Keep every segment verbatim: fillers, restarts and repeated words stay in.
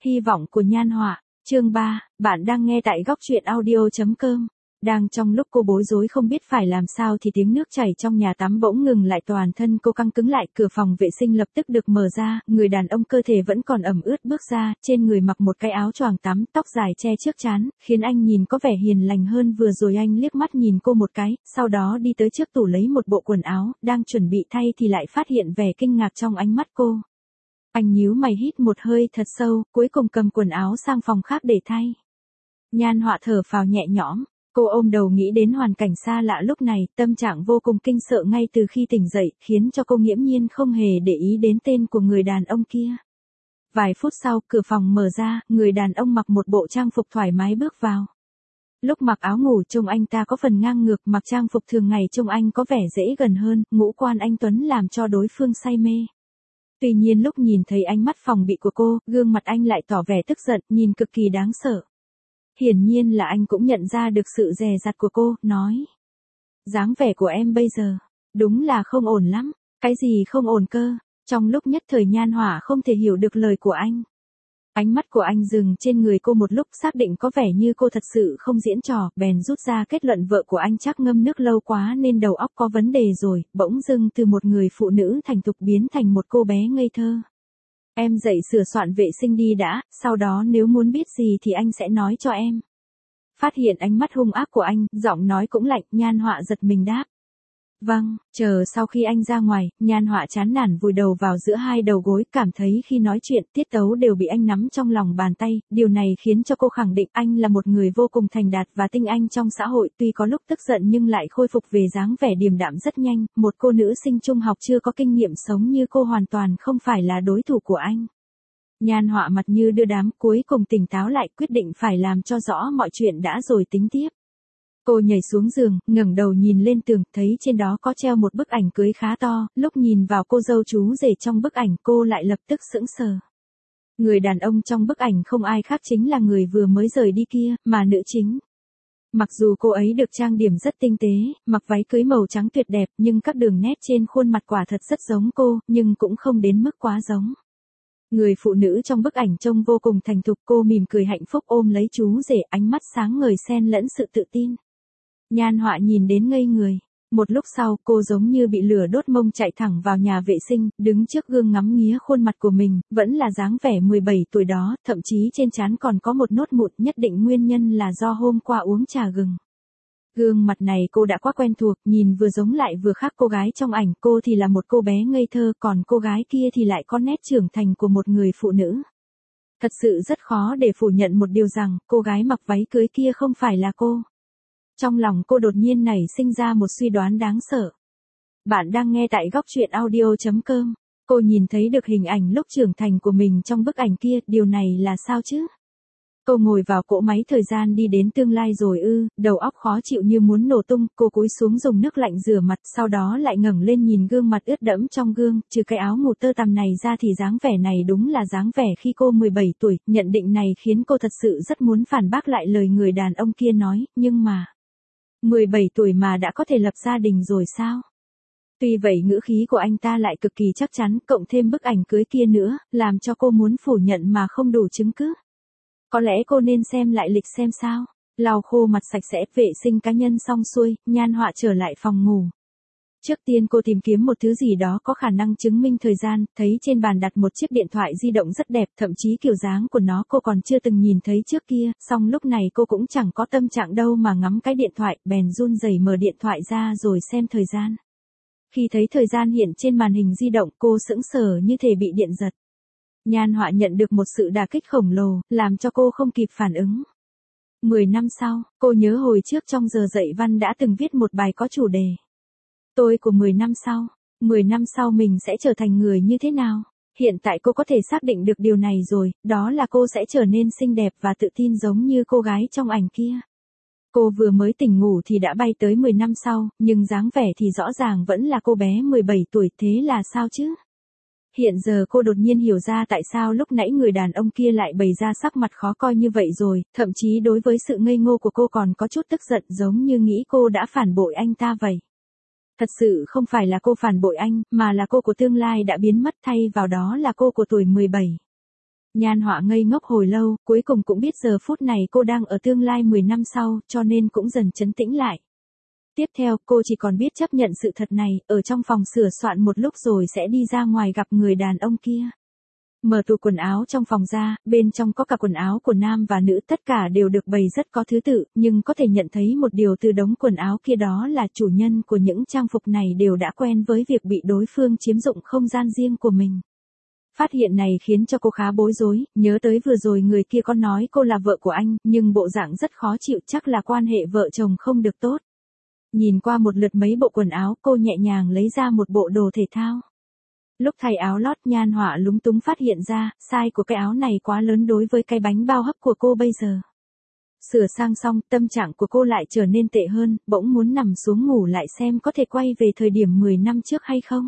Hy vọng của Nhan Họa, chương ba, bạn đang nghe tại góc truyện audio.com. Đang trong lúc cô bối rối không biết phải làm sao thì tiếng nước chảy trong nhà tắm bỗng ngừng lại, toàn thân cô căng cứng lại, cửa phòng vệ sinh lập tức được mở ra, người đàn ông cơ thể vẫn còn ẩm ướt bước ra, trên người mặc một cái áo choàng tắm, tóc dài che trước trán, khiến anh nhìn có vẻ hiền lành hơn vừa rồi. Anh liếc mắt nhìn cô một cái, sau đó đi tới trước tủ lấy một bộ quần áo, đang chuẩn bị thay thì lại phát hiện vẻ kinh ngạc trong ánh mắt cô. Anh nhíu mày hít một hơi thật sâu, cuối cùng cầm quần áo sang phòng khác để thay. Nhan Họa thở phào nhẹ nhõm, cô ôm đầu nghĩ đến hoàn cảnh xa lạ lúc này, tâm trạng vô cùng kinh sợ ngay từ khi tỉnh dậy, khiến cho cô nghiễm nhiên không hề để ý đến tên của người đàn ông kia. Vài phút sau, cửa phòng mở ra, người đàn ông mặc một bộ trang phục thoải mái bước vào. Lúc mặc áo ngủ trông anh ta có phần ngang ngược, mặc trang phục thường ngày trông anh có vẻ dễ gần hơn, ngũ quan anh tuấn làm cho đối phương say mê. Tuy nhiên lúc nhìn thấy ánh mắt phòng bị của cô, gương mặt anh lại tỏ vẻ tức giận, nhìn cực kỳ đáng sợ. Hiển nhiên là anh cũng nhận ra được sự dè dặt của cô, nói. Dáng vẻ của em bây giờ, đúng là không ổn lắm. Cái gì không ổn cơ? Trong lúc nhất thời Nhan Họa không thể hiểu được lời của anh. Ánh mắt của anh dừng trên người cô một lúc, xác định có vẻ như cô thật sự không diễn trò, bèn rút ra kết luận vợ của anh chắc ngâm nước lâu quá nên đầu óc có vấn đề rồi, bỗng dưng từ một người phụ nữ thành thục biến thành một cô bé ngây thơ. Em dậy sửa soạn vệ sinh đi đã, sau đó nếu muốn biết gì thì anh sẽ nói cho em. Phát hiện ánh mắt hung ác của anh, giọng nói cũng lạnh, Nhan Họa giật mình đáp. Vâng, chờ sau khi anh ra ngoài, Nhan Họa chán nản vùi đầu vào giữa hai đầu gối, cảm thấy khi nói chuyện, tiết tấu đều bị anh nắm trong lòng bàn tay, điều này khiến cho cô khẳng định anh là một người vô cùng thành đạt và tinh anh trong xã hội, tuy có lúc tức giận nhưng lại khôi phục về dáng vẻ điềm đạm rất nhanh, một cô nữ sinh trung học chưa có kinh nghiệm sống như cô hoàn toàn không phải là đối thủ của anh. Nhan Họa mặt như đưa đám, cuối cùng tỉnh táo lại, quyết định phải làm cho rõ mọi chuyện đã rồi tính tiếp. Cô nhảy xuống giường, ngẩng đầu nhìn lên tường, thấy trên đó có treo một bức ảnh cưới khá to, lúc nhìn vào cô dâu chú rể trong bức ảnh cô lại lập tức sững sờ. Người đàn ông trong bức ảnh không ai khác chính là người vừa mới rời đi kia, mà nữ chính. Mặc dù cô ấy được trang điểm rất tinh tế, mặc váy cưới màu trắng tuyệt đẹp, nhưng các đường nét trên khuôn mặt quả thật rất giống cô, nhưng cũng không đến mức quá giống. Người phụ nữ trong bức ảnh trông vô cùng thành thục, cô mỉm cười hạnh phúc ôm lấy chú rể, ánh mắt sáng ngời xen lẫn sự tự tin. Nhan Họa nhìn đến ngây người. Một lúc sau, cô giống như bị lửa đốt mông chạy thẳng vào nhà vệ sinh, đứng trước gương ngắm nghía khuôn mặt của mình, vẫn là dáng vẻ mười bảy tuổi đó, thậm chí trên trán còn có một nốt mụn, nhất định nguyên nhân là do hôm qua uống trà gừng. Gương mặt này cô đã quá quen thuộc, nhìn vừa giống lại vừa khác cô gái trong ảnh, cô thì là một cô bé ngây thơ, còn cô gái kia thì lại có nét trưởng thành của một người phụ nữ. Thật sự rất khó để phủ nhận một điều rằng, cô gái mặc váy cưới kia không phải là cô. Trong lòng cô đột nhiên nảy sinh ra một suy đoán đáng sợ. Bạn đang nghe tại góc truyện audio.com. Cô nhìn thấy được hình ảnh lúc trưởng thành của mình trong bức ảnh kia, điều này là sao chứ? Cô ngồi vào cỗ máy thời gian đi đến tương lai rồi ư, đầu óc khó chịu như muốn nổ tung, cô cúi xuống dùng nước lạnh rửa mặt, sau đó lại ngẩng lên nhìn gương mặt ướt đẫm trong gương, trừ cái áo ngủ tơ tằm này ra thì dáng vẻ này đúng là dáng vẻ khi cô mười bảy tuổi, nhận định này khiến cô thật sự rất muốn phản bác lại lời người đàn ông kia nói, nhưng mà... mười bảy tuổi mà đã có thể lập gia đình rồi sao? Tuy vậy ngữ khí của anh ta lại cực kỳ chắc chắn, cộng thêm bức ảnh cưới kia nữa, làm cho cô muốn phủ nhận mà không đủ chứng cứ. Có lẽ cô nên xem lại lịch xem sao. Lau khô mặt sạch sẽ, vệ sinh cá nhân xong xuôi, Nhan Họa trở lại phòng ngủ. Trước tiên cô tìm kiếm một thứ gì đó có khả năng chứng minh thời gian, thấy trên bàn đặt một chiếc điện thoại di động rất đẹp, thậm chí kiểu dáng của nó cô còn chưa từng nhìn thấy trước kia, song lúc này cô cũng chẳng có tâm trạng đâu mà ngắm cái điện thoại, bèn run rẩy mở điện thoại ra rồi xem thời gian. Khi thấy thời gian hiện trên màn hình di động, cô sững sờ như thể bị điện giật. Nhan Họa nhận được một sự đả kích khổng lồ, làm cho cô không kịp phản ứng. Mười năm sau, cô nhớ hồi trước trong giờ dạy văn đã từng viết một bài có chủ đề. Tôi của mười năm sau, mười năm sau mình sẽ trở thành người như thế nào? Hiện tại cô có thể xác định được điều này rồi, đó là cô sẽ trở nên xinh đẹp và tự tin giống như cô gái trong ảnh kia. Cô vừa mới tỉnh ngủ thì đã bay tới mười năm sau, nhưng dáng vẻ thì rõ ràng vẫn là cô bé mười bảy tuổi, thế là sao chứ? Hiện giờ cô đột nhiên hiểu ra tại sao lúc nãy người đàn ông kia lại bày ra sắc mặt khó coi như vậy rồi, thậm chí đối với sự ngây ngô của cô còn có chút tức giận giống như nghĩ cô đã phản bội anh ta vậy. Thật sự không phải là cô phản bội anh, mà là cô của tương lai đã biến mất thay vào đó là cô của tuổi mười bảy. Nhan Họa ngây ngốc hồi lâu, cuối cùng cũng biết giờ phút này cô đang ở tương lai mười năm sau, cho nên cũng dần trấn tĩnh lại. Tiếp theo, cô chỉ còn biết chấp nhận sự thật này, ở trong phòng sửa soạn một lúc rồi sẽ đi ra ngoài gặp người đàn ông kia. Mở tủ quần áo trong phòng ra, bên trong có cả quần áo của nam và nữ, tất cả đều được bày rất có thứ tự, nhưng có thể nhận thấy một điều từ đống quần áo kia, đó là chủ nhân của những trang phục này đều đã quen với việc bị đối phương chiếm dụng không gian riêng của mình. Phát hiện này khiến cho cô khá bối rối, nhớ tới vừa rồi người kia có nói cô là vợ của anh, nhưng bộ dạng rất khó chịu, chắc là quan hệ vợ chồng không được tốt. Nhìn qua một lượt mấy bộ quần áo, cô nhẹ nhàng lấy ra một bộ đồ thể thao. Lúc thay áo lót, Nhan Họa lúng túng phát hiện ra, size của cái áo này quá lớn đối với cái bánh bao hấp của cô bây giờ. Sửa sang xong, tâm trạng của cô lại trở nên tệ hơn, bỗng muốn nằm xuống ngủ lại xem có thể quay về thời điểm mười năm trước hay không.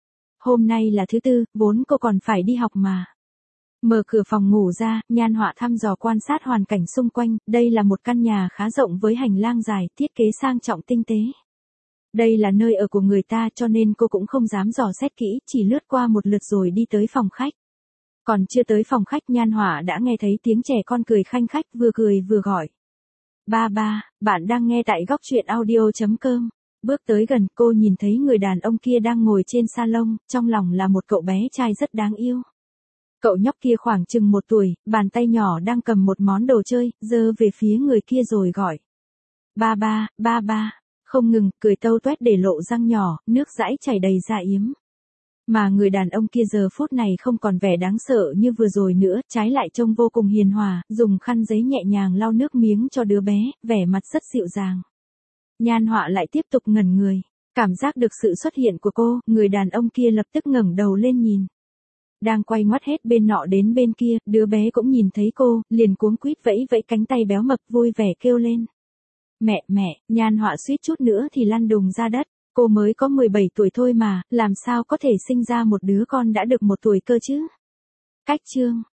Hôm nay là thứ tư, vốn cô còn phải đi học mà. Mở cửa phòng ngủ ra, Nhan Họa thăm dò quan sát hoàn cảnh xung quanh, đây là một căn nhà khá rộng với hành lang dài, thiết kế sang trọng tinh tế. Đây là nơi ở của người ta cho nên cô cũng không dám dò xét kỹ, chỉ lướt qua một lượt rồi đi tới phòng khách. Còn chưa tới phòng khách, Nhan Họa đã nghe thấy tiếng trẻ con cười khanh khách, vừa cười vừa gọi. Ba ba, bạn đang nghe tại góc truyện audio chấm com. Bước tới gần, cô nhìn thấy người đàn ông kia đang ngồi trên salon, trong lòng là một cậu bé trai rất đáng yêu. Cậu nhóc kia khoảng chừng một tuổi, bàn tay nhỏ đang cầm một món đồ chơi, giơ về phía người kia rồi gọi. Ba ba, ba ba, không ngừng, cười tâu toét để lộ răng nhỏ, nước dãi chảy đầy dạ yếm. Mà người đàn ông kia giờ phút này không còn vẻ đáng sợ như vừa rồi nữa, trái lại trông vô cùng hiền hòa, dùng khăn giấy nhẹ nhàng lau nước miếng cho đứa bé, vẻ mặt rất dịu dàng. Nhan Họa lại tiếp tục ngẩn người, cảm giác được sự xuất hiện của cô, người đàn ông kia lập tức ngẩng đầu lên nhìn. Đang quay ngoắt hết bên nọ đến bên kia, đứa bé cũng nhìn thấy cô, liền cuống quýt vẫy vẫy cánh tay béo mập vui vẻ kêu lên. Mẹ, mẹ, Nhan Họa suýt chút nữa thì lăn đùng ra đất, cô mới có mười bảy tuổi thôi mà, làm sao có thể sinh ra một đứa con đã được một tuổi cơ chứ? Cách chương